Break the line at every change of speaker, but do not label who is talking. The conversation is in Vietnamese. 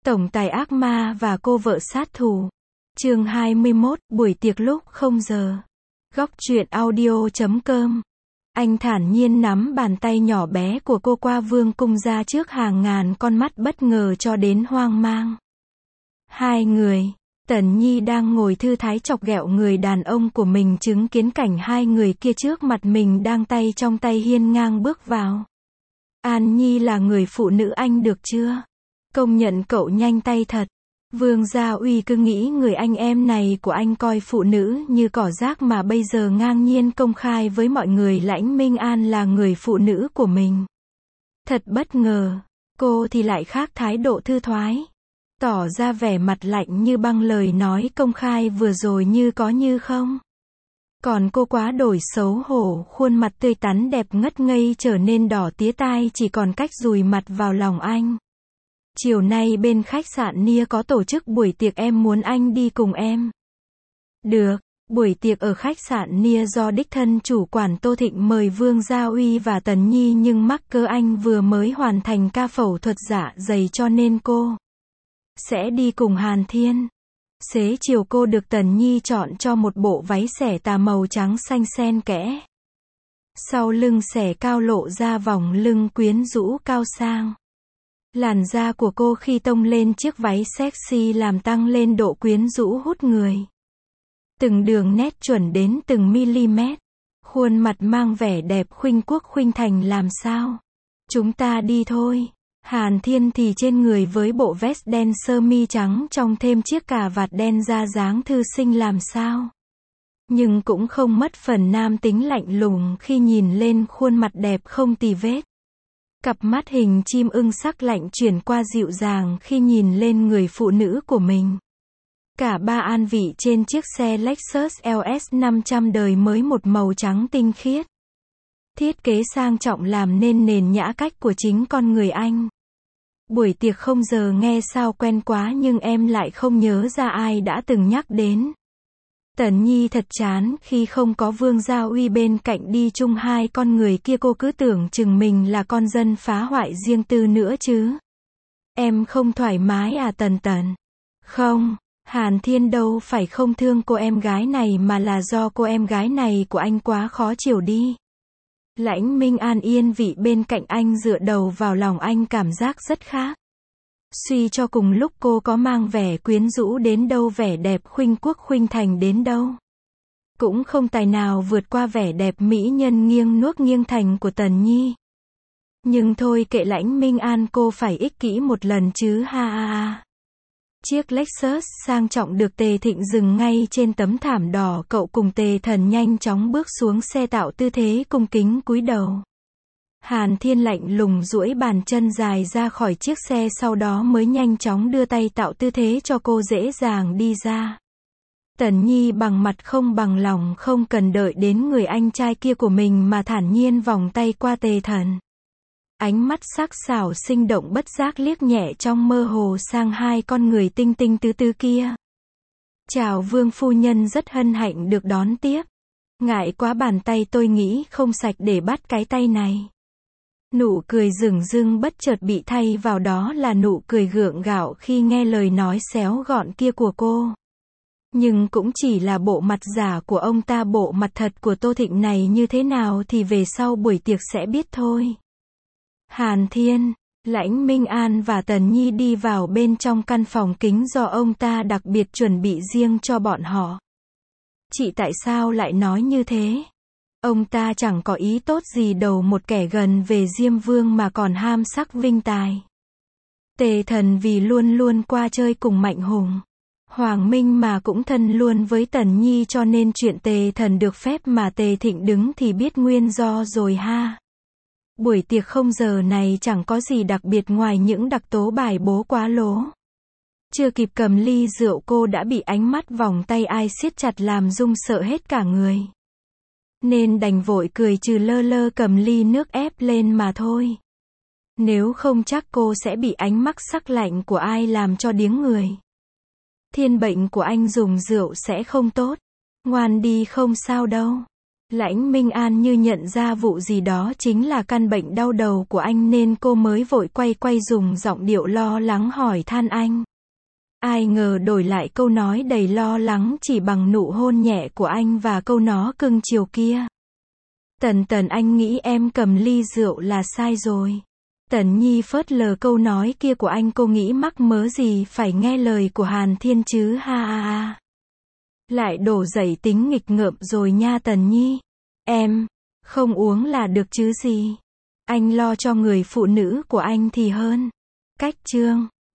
Tổng tài ác ma và cô vợ sát thủ. Chương 21, buổi tiệc lúc 0 giờ. Góc truyện audio.com. Anh thản nhiên nắm bàn tay nhỏ bé của cô qua vương cung ra trước hàng ngàn con mắt bất ngờ cho đến hoang mang. Hai người. Tần Nhi đang ngồi thư thái chọc ghẹo người đàn ông của mình, chứng kiến cảnh hai người kia trước mặt mình đang tay trong tay hiên ngang bước vào. An Nhi là người phụ nữ anh được chưa? Công nhận cậu nhanh tay thật. Vương Gia Uy cứ nghĩ người anh em này của anh coi phụ nữ như cỏ rác mà bây giờ ngang nhiên công khai với mọi người Lãnh Minh An là người phụ nữ của mình. Thật bất ngờ. Cô thì lại khác thái độ thư thoái. Tỏ ra vẻ mặt lạnh như băng, lời nói công khai vừa rồi như có như không. Còn cô quá đổi xấu hổ, khuôn mặt tươi tắn đẹp ngất ngây trở nên đỏ tía tai, chỉ còn cách dùi mặt vào lòng anh. Chiều nay bên khách sạn Nia có tổ chức buổi tiệc, em muốn anh đi cùng em. Được, buổi tiệc ở khách sạn Nia do đích thân chủ quản Tô Thịnh mời Vương Gia Uy và Tần Nhi, nhưng mắc cỡ anh vừa mới hoàn thành ca phẫu thuật dạ dày cho nên cô sẽ đi cùng Hàn Thiên. Xế chiều cô được Tần Nhi chọn cho một bộ váy xẻ tà màu trắng xanh xen kẽ. Sau lưng xẻ cao lộ ra vòng lưng quyến rũ cao sang. Làn da của cô khi tông lên chiếc váy sexy làm tăng lên độ quyến rũ hút người. Từng đường nét chuẩn đến từng mm. Khuôn mặt mang vẻ đẹp khuynh quốc khuynh thành làm sao. Chúng ta đi thôi. Hàn Thiên thì trên người với bộ vest đen sơ mi trắng trong thêm chiếc cà vạt đen ra dáng thư sinh làm sao. Nhưng cũng không mất phần nam tính lạnh lùng khi nhìn lên khuôn mặt đẹp không tì vết. Cặp mắt hình chim ưng sắc lạnh chuyển qua dịu dàng khi nhìn lên người phụ nữ của mình. Cả ba an vị trên chiếc xe Lexus LS 500 đời mới một màu trắng tinh khiết. Thiết kế sang trọng làm nên nền nhã cách của chính con người anh. Buổi tiệc không giờ nghe sao quen quá, nhưng em lại không nhớ ra ai đã từng nhắc đến. Tần Nhi thật chán khi không có Vương Gia Uy bên cạnh đi chung hai con người kia, cô cứ tưởng chừng mình là con dân phá hoại riêng tư nữa chứ. Em không thoải mái à Tần Tần? Không, Hàn Thiên đâu phải không thương cô em gái này mà là do cô em gái này của anh quá khó chịu đi. Lãnh Minh An yên vị bên cạnh anh dựa đầu vào lòng anh, cảm giác rất khác. Suy cho cùng lúc cô có mang vẻ quyến rũ đến đâu, vẻ đẹp khuynh quốc khuynh thành đến đâu, cũng không tài nào vượt qua vẻ đẹp mỹ nhân nghiêng nuốt nghiêng thành của Tần Nhi. Nhưng thôi kệ Lãnh Minh An, cô phải ích kỷ một lần chứ ha ha ha. Chiếc Lexus sang trọng được Tề Thịnh dừng ngay trên tấm thảm đỏ, cậu cùng Tề Thần nhanh chóng bước xuống xe tạo tư thế cung kính cúi đầu. Hàn Thiên lạnh lùng duỗi bàn chân dài ra khỏi chiếc xe, sau đó mới nhanh chóng đưa tay tạo tư thế cho cô dễ dàng đi ra. Tần Nhi bằng mặt không bằng lòng, không cần đợi đến người anh trai kia của mình mà thản nhiên vòng tay qua Tề Thần. Ánh mắt sắc sảo sinh động bất giác liếc nhẹ trong mơ hồ sang hai con người tinh tinh tứ tứ kia. Chào Vương phu nhân, rất hân hạnh được đón tiếp. Ngại quá bàn tay tôi nghĩ không sạch để bắt cái tay này. Nụ cười dửng dưng bất chợt bị thay vào đó là nụ cười gượng gạo khi nghe lời nói xéo gọn kia của cô. Nhưng cũng chỉ là bộ mặt giả của ông ta, bộ mặt thật của Tô Thịnh này như thế nào thì về sau buổi tiệc sẽ biết thôi. Hàn Thiên, Lãnh Minh An và Tần Nhi đi vào bên trong căn phòng kính do ông ta đặc biệt chuẩn bị riêng cho bọn họ. Chị tại sao lại nói như thế? Ông ta chẳng có ý tốt gì đầu một kẻ gần về Diêm Vương mà còn ham sắc vinh tài. Tề Thần vì luôn luôn qua chơi cùng Mạnh Hùng, Hoàng Minh mà cũng thân luôn với Tần Nhi, cho nên chuyện Tề Thần được phép mà Tề Thịnh đứng thì biết nguyên do rồi ha. Buổi tiệc không giờ này chẳng có gì đặc biệt ngoài những đặc tố bài bố quá lố. Chưa kịp cầm ly rượu cô đã bị ánh mắt vòng tay ai siết chặt làm run sợ hết cả người. Nên đành vội cười trừ lơ lơ cầm ly nước ép lên mà thôi. Nếu không chắc cô sẽ bị ánh mắt sắc lạnh của ai làm cho điếng người. Thiên bệnh của anh dùng rượu sẽ không tốt. Ngoan đi, không sao đâu. Lãnh Minh An như nhận ra vụ gì đó chính là căn bệnh đau đầu của anh nên cô mới vội quay dùng giọng điệu lo lắng hỏi than anh. Ai ngờ đổi lại câu nói đầy lo lắng chỉ bằng nụ hôn nhẹ của anh và câu nó cưng chiều kia. Tần anh nghĩ em cầm ly rượu là sai rồi. Tần Nhi phớt lờ câu nói kia của anh, cô nghĩ mắc mớ gì phải nghe lời của Hàn Thiên chứ ha ha ha. Lại đổ dậy tính nghịch ngợm rồi nha Tần Nhi. Em, không uống là được chứ gì. Anh lo cho người phụ nữ của anh thì hơn. Cách chương